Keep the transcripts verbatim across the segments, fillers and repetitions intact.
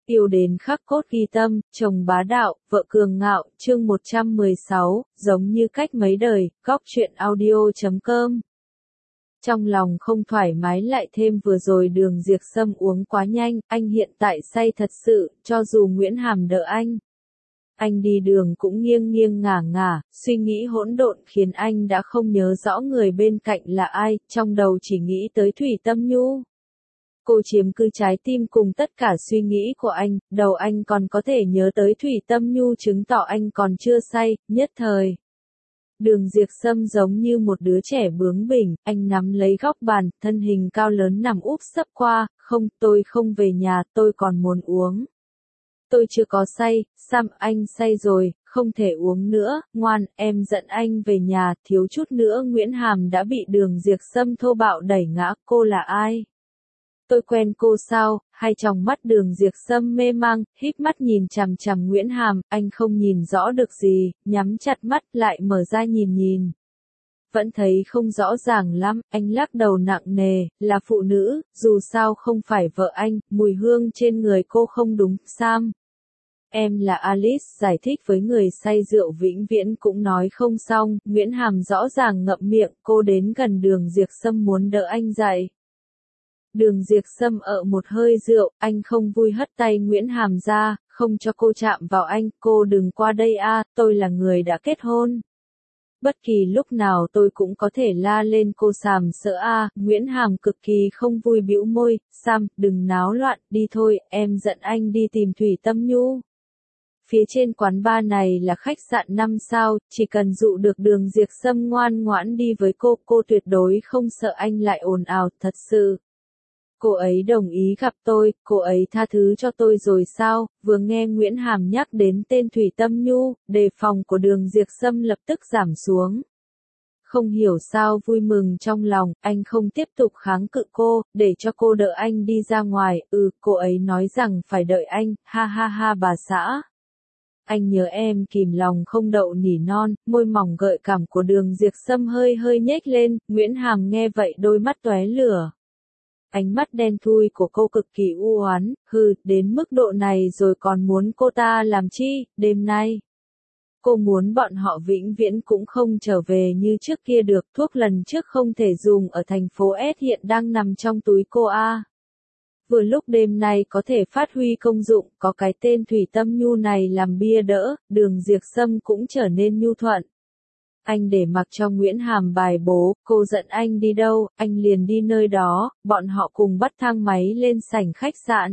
Yêu đến khắc cốt ghi tâm, chồng bá đạo, vợ cường ngạo, chương một trăm mười sáu, giống như cách mấy đời, góc truyện audio chấm com. Trong lòng không thoải mái lại thêm vừa rồi Đường Diệp Sâm uống quá nhanh, anh hiện tại say thật sự, cho dù Nguyễn Hàm đỡ anh. Anh đi đường cũng nghiêng nghiêng ngả ngả, suy nghĩ hỗn độn khiến anh đã không nhớ rõ người bên cạnh là ai, trong đầu chỉ nghĩ tới Thủy Tâm Nhu. Cô chiếm cứ trái tim cùng tất cả suy nghĩ của anh, đầu anh còn có thể nhớ tới Thủy Tâm Nhu chứng tỏ anh còn chưa say, nhất thời. Đường Diệp Sâm giống như một đứa trẻ bướng bỉnh, anh nắm lấy góc bàn, thân hình cao lớn nằm úp sấp qua, không, tôi không về nhà, tôi còn muốn uống. Tôi chưa có say, Sam anh say rồi, không thể uống nữa, ngoan, em dẫn anh về nhà, thiếu chút nữa Nguyễn Hàm đã bị Đường Diệp Sâm thô bạo đẩy ngã, cô là ai? Tôi quen cô sao? Hai tròng mắt Đường Diệp Sâm mê mang, híp mắt nhìn chằm chằm Nguyễn Hàm, anh không nhìn rõ được gì, nhắm chặt mắt lại mở ra nhìn nhìn. Vẫn thấy không rõ ràng lắm, anh lắc đầu nặng nề, là phụ nữ, dù sao không phải vợ anh, mùi hương trên người cô không đúng, Sam. Em là Alice, giải thích với người say rượu vĩnh viễn cũng nói không xong, Nguyễn Hàm rõ ràng ngậm miệng, cô đến gần Đường Diệp Sâm muốn đỡ anh dậy. Đường Diệp Sâm ợ một hơi rượu, anh không vui hất tay Nguyễn Hàm ra, không cho cô chạm vào anh, cô đừng qua đây a, tôi là người đã kết hôn. Bất kỳ lúc nào tôi cũng có thể la lên cô sàm sỡ a, Nguyễn Hàm cực kỳ không vui bĩu môi, Sam, đừng náo loạn, đi thôi, em dẫn anh đi tìm Thủy Tâm Nhu. Phía trên quán bar này là khách sạn năm sao, chỉ cần dụ được Đường Diệp Sâm ngoan ngoãn đi với cô, cô tuyệt đối không sợ anh lại ồn ào, thật sự. Cô ấy đồng ý gặp tôi, cô ấy tha thứ cho tôi rồi sao? Vừa nghe Nguyễn Hàm nhắc đến tên Thủy Tâm Nhu, đề phòng của Đường Diệp Sâm lập tức giảm xuống. Không hiểu sao vui mừng trong lòng, anh không tiếp tục kháng cự cô, để cho cô đỡ anh đi ra ngoài, ừ, cô ấy nói rằng phải đợi anh, ha ha ha bà xã. Anh nhớ em kìm lòng không đậu nỉ non, môi mỏng gợi cảm của Đường Diệp Sâm hơi hơi nhếch lên, Nguyễn Hàm nghe vậy đôi mắt tóe lửa. Ánh mắt đen thui của cô cực kỳ u oán, hừ, đến mức độ này rồi còn muốn cô ta làm chi, đêm nay. Cô muốn bọn họ vĩnh viễn cũng không trở về như trước kia được, thuốc lần trước không thể dùng ở thành phố S hiện đang nằm trong túi cô a. Vừa lúc đêm nay có thể phát huy công dụng, có cái tên Thủy Tâm Nhu này làm bia đỡ, Đường Diệp Sâm cũng trở nên nhu thuận. Anh để mặc cho Nguyễn Hàm bài bố, cô dẫn anh đi đâu, anh liền đi nơi đó, bọn họ cùng bắt thang máy lên sảnh khách sạn.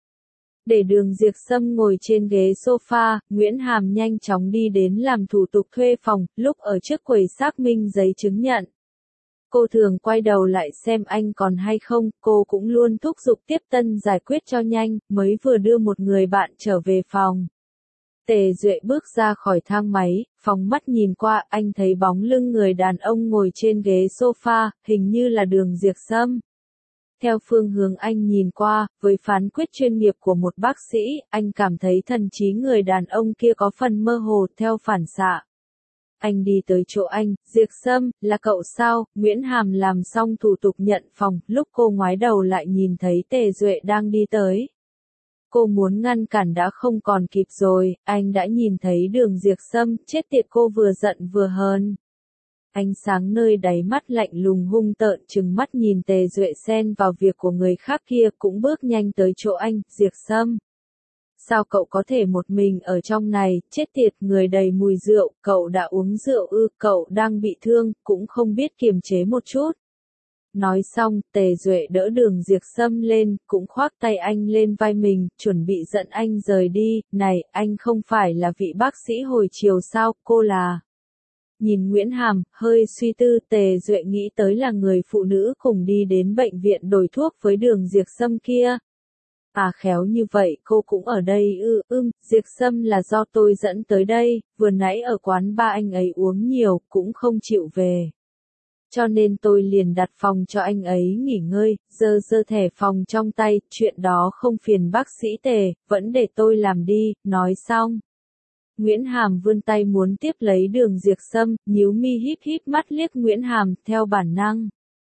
Để Đường Diệp Sâm ngồi trên ghế sofa, Nguyễn Hàm nhanh chóng đi đến làm thủ tục thuê phòng, lúc ở trước quầy xác minh giấy chứng nhận. Cô thường quay đầu lại xem anh còn hay không, cô cũng luôn thúc giục tiếp tân giải quyết cho nhanh, mới vừa đưa một người bạn trở về phòng. Tề Duệ bước ra khỏi thang máy, phóng mắt nhìn qua, anh thấy bóng lưng người đàn ông ngồi trên ghế sofa, hình như là Đường Diệp Sâm. Theo phương hướng anh nhìn qua, với phán quyết chuyên nghiệp của một bác sĩ, anh cảm thấy thần trí người đàn ông kia có phần mơ hồ theo phản xạ. Anh đi tới chỗ anh, Diệp Sâm, là cậu sao? Nguyễn Hàm làm xong thủ tục nhận phòng, lúc cô ngoái đầu lại nhìn thấy Tề Duệ đang đi tới. Cô muốn ngăn cản đã không còn kịp rồi, anh đã nhìn thấy Đường Diệp Sâm, chết tiệt cô vừa giận vừa hờn. Ánh sáng nơi đáy mắt lạnh lùng hung tợn trừng mắt nhìn Tề Duệ xen vào việc của người khác kia cũng bước nhanh tới chỗ anh, Diệp Sâm. Sao cậu có thể một mình ở trong này, chết tiệt người đầy mùi rượu, cậu đã uống rượu ư, cậu đang bị thương, cũng không biết kiềm chế một chút. Nói xong, Tề Duệ đỡ Đường Diệp Sâm lên, cũng khoác tay anh lên vai mình, chuẩn bị dẫn anh rời đi, này, anh không phải là vị bác sĩ hồi chiều sao, cô là... Nhìn Nguyễn Hàm, hơi suy tư, Tề Duệ nghĩ tới là người phụ nữ cùng đi đến bệnh viện đổi thuốc với Đường Diệp Sâm kia. À khéo như vậy cô cũng ở đây ư, ưm, Diệp Sâm là do tôi dẫn tới đây, vừa nãy ở quán ba anh ấy uống nhiều, cũng không chịu về. Cho nên tôi liền đặt phòng cho anh ấy nghỉ ngơi, giơ giơ thẻ phòng trong tay, chuyện đó không phiền bác sĩ Tề, vẫn để tôi làm đi, nói xong. Nguyễn Hàm vươn tay muốn tiếp lấy Đường Diệp Sâm, nhíu mi híp híp mắt liếc Nguyễn Hàm, theo bản năng.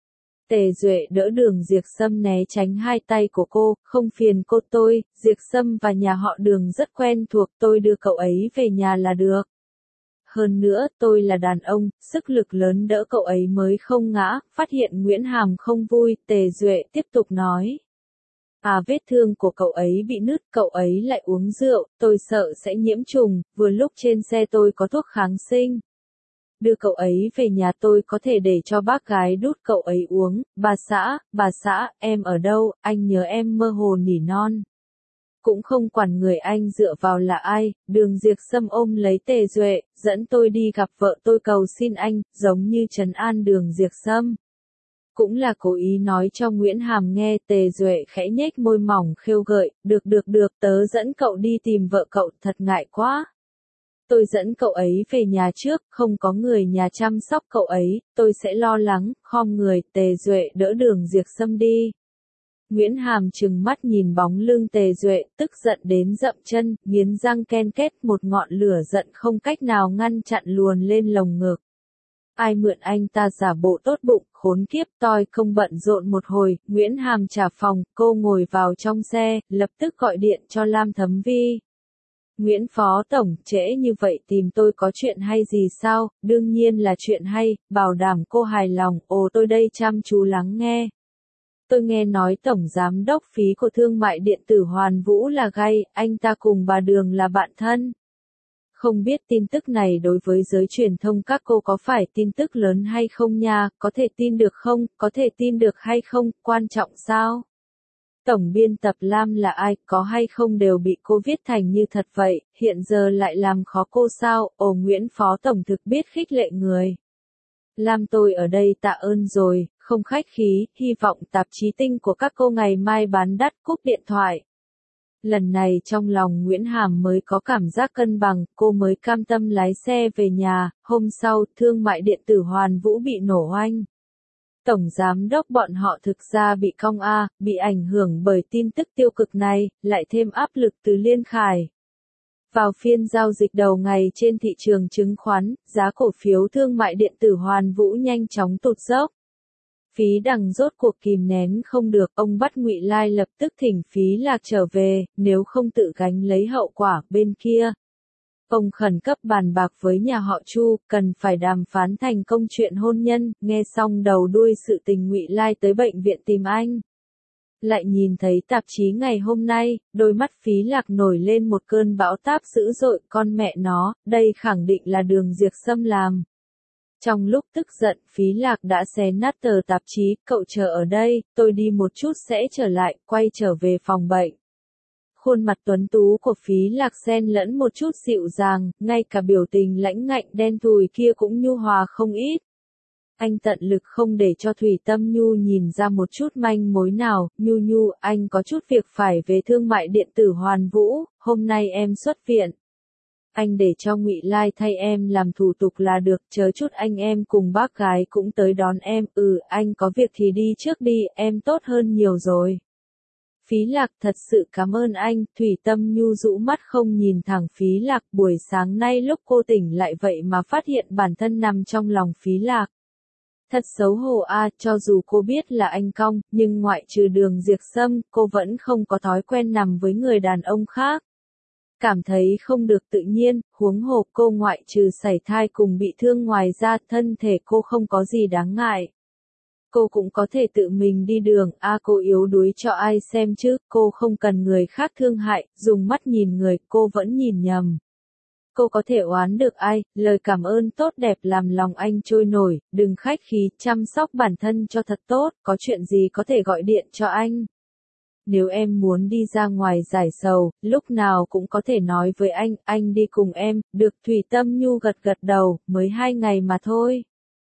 Tề Duệ đỡ Đường Diệp Sâm né tránh hai tay của cô, không phiền cô tôi, Diệp Sâm và nhà họ Đường rất quen thuộc, tôi đưa cậu ấy về nhà là được. Hơn nữa, tôi là đàn ông, sức lực lớn đỡ cậu ấy mới không ngã, phát hiện Nguyễn Hàm không vui, Tề Duệ tiếp tục nói. À vết thương của cậu ấy bị nứt, cậu ấy lại uống rượu, tôi sợ sẽ nhiễm trùng, vừa lúc trên xe tôi có thuốc kháng sinh. Đưa cậu ấy về nhà tôi có thể để cho bác gái đút cậu ấy uống, bà xã, bà xã, em ở đâu, anh nhớ em mơ hồ nỉ non. Cũng không quản người anh dựa vào là ai, Đường Diệp Sâm ôm lấy Tề Duệ, dẫn tôi đi gặp vợ tôi cầu xin anh, giống như trấn an Đường Diệp Sâm. Cũng là cố ý nói cho Nguyễn Hàm nghe. Tề Duệ khẽ nhếch môi mỏng khêu gợi, được được được, tớ dẫn cậu đi tìm vợ cậu, thật ngại quá. Tôi dẫn cậu ấy về nhà trước, không có người nhà chăm sóc cậu ấy, tôi sẽ lo lắng, khom người. Tề Duệ đỡ Đường Diệp Sâm đi. Nguyễn Hàm trừng mắt nhìn bóng lưng Tề Duệ, tức giận đến dậm chân, nghiến răng ken két, một ngọn lửa giận không cách nào ngăn chặn luồn lên lồng ngực. Ai mượn anh ta giả bộ tốt bụng, khốn kiếp, toi không bận rộn một hồi, Nguyễn Hàm trả phòng, cô ngồi vào trong xe, lập tức gọi điện cho Lam Thấm Vi. Nguyễn Phó Tổng, trễ như vậy tìm tôi có chuyện hay gì sao? Đương nhiên là chuyện hay, bảo đảm cô hài lòng, ồ tôi đây chăm chú lắng nghe. Tôi nghe nói Tổng Giám đốc phí của thương mại điện tử Hoàn Vũ là gay, anh ta cùng bà Đường là bạn thân. Không biết tin tức này đối với giới truyền thông các cô có phải tin tức lớn hay không nha, có thể tin được không, có thể tin được hay không, quan trọng sao? Tổng biên tập Lam là ai, có hay không đều bị cô viết thành như thật vậy, hiện giờ lại làm khó cô sao, ồ Nguyễn Phó Tổng thực biết khích lệ người. Lam tôi ở đây tạ ơn rồi, không khách khí, hy vọng tạp chí Tinh của các cô ngày mai bán đắt. Cúp điện thoại. Lần này trong lòng Nguyễn Hàm mới có cảm giác cân bằng, cô mới cam tâm lái xe về nhà. Hôm sau, thương mại điện tử Hoàn Vũ bị nổ oanh. Tổng giám đốc bọn họ thực ra bị cong a, bị ảnh hưởng bởi tin tức tiêu cực này, lại thêm áp lực từ Liên Khải. Vào phiên giao dịch đầu ngày trên thị trường chứng khoán, giá cổ phiếu thương mại điện tử Hoàn Vũ nhanh chóng tụt dốc. Phí Đằng rốt cuộc kìm nén không được, ông bắt Ngụy Lai lập tức thỉnh Phí Lạc trở về, nếu không tự gánh lấy hậu quả. Bên kia, ông khẩn cấp bàn bạc với nhà họ Chu, cần phải đàm phán thành công chuyện hôn nhân. Nghe xong đầu đuôi sự tình, Ngụy Lai tới bệnh viện tìm anh. Lại nhìn thấy tạp chí ngày hôm nay, đôi mắt Phí Lạc nổi lên một cơn bão táp dữ dội, con mẹ nó, đây khẳng định là Đường Diệp Sâm làm. Trong lúc tức giận, Phí Lạc đã xé nát tờ tạp chí, cậu chờ ở đây, tôi đi một chút sẽ trở lại, quay trở về phòng bệnh. Khuôn mặt tuấn tú của Phí Lạc xen lẫn một chút dịu dàng, ngay cả biểu tình lãnh ngạnh đen thùi kia cũng nhu hòa không ít. Anh tận lực không để cho Thủy Tâm Nhu nhìn ra một chút manh mối nào. Nhu Nhu, anh có chút việc phải về thương mại điện tử Hoàn Vũ, hôm nay em xuất viện. Anh để cho Ngụy Lai thay em làm thủ tục là được, chờ chút anh em cùng bác gái cũng tới đón em. Ừ, anh có việc thì đi trước đi, em tốt hơn nhiều rồi. Phí Lạc, thật sự cảm ơn anh. Thủy Tâm Nhu rũ mắt không nhìn thẳng Phí Lạc, buổi sáng nay lúc cô tỉnh lại vậy mà phát hiện bản thân nằm trong lòng Phí Lạc. Thật xấu hổ a, cho dù cô biết là anh cong, nhưng ngoại trừ Đường Diệp Sâm, cô vẫn không có thói quen nằm với người đàn ông khác. Cảm thấy không được tự nhiên, huống hồ cô ngoại trừ sảy thai cùng bị thương ngoài ra, thân thể cô không có gì đáng ngại. Cô cũng có thể tự mình đi đường, a à, cô yếu đuối cho ai xem chứ, cô không cần người khác thương hại, dùng mắt nhìn người, cô vẫn nhìn nhầm. Cô có thể oán được ai, lời cảm ơn tốt đẹp làm lòng anh trôi nổi, đừng khách khí, chăm sóc bản thân cho thật tốt, có chuyện gì có thể gọi điện cho anh. Nếu em muốn đi ra ngoài giải sầu, lúc nào cũng có thể nói với anh, anh đi cùng em, được. Thủy Tâm Nhu gật gật đầu, mới hai ngày mà thôi.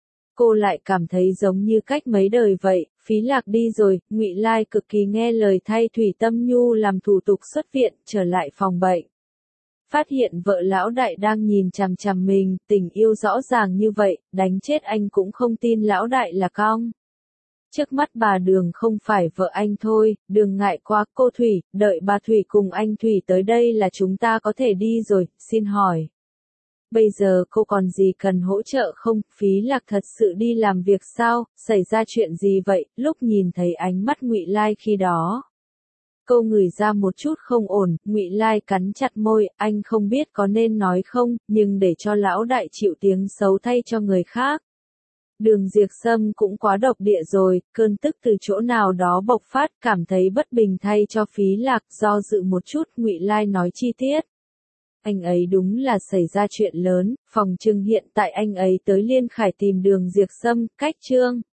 Cô lại cảm thấy giống như cách mấy đời vậy. Phí Lạc đi rồi, Ngụy Lai cực kỳ nghe lời thay Thủy Tâm Nhu làm thủ tục xuất viện, trở lại phòng bệnh. Phát hiện vợ lão đại đang nhìn chằm chằm mình, tình yêu rõ ràng như vậy, đánh chết anh cũng không tin lão đại là cong. Trước mắt bà Đường không phải vợ anh thôi, đừng ngại quá. Cô Thủy, đợi bà Thủy cùng anh Thủy tới đây là chúng ta có thể đi rồi, xin hỏi. Bây giờ cô còn gì cần hỗ trợ không? Phí Lạc thật sự đi làm việc sao? Xảy ra chuyện gì vậy? Lúc nhìn thấy ánh mắt Ngụy Lai khi đó, cô ngửi ra một chút không ổn. Ngụy Lai cắn chặt môi, anh không biết có nên nói không, nhưng để cho lão đại chịu tiếng xấu thay cho người khác. Đường Diệp Sâm cũng quá độc địa rồi, cơn tức từ chỗ nào đó bộc phát, cảm thấy bất bình thay cho Phí Lạc, do dự một chút, Ngụy Lai nói chi tiết. Anh ấy đúng là xảy ra chuyện lớn, phòng trừng hiện tại anh ấy tới Liên Khải tìm Đường Diệp Sâm, cách Trương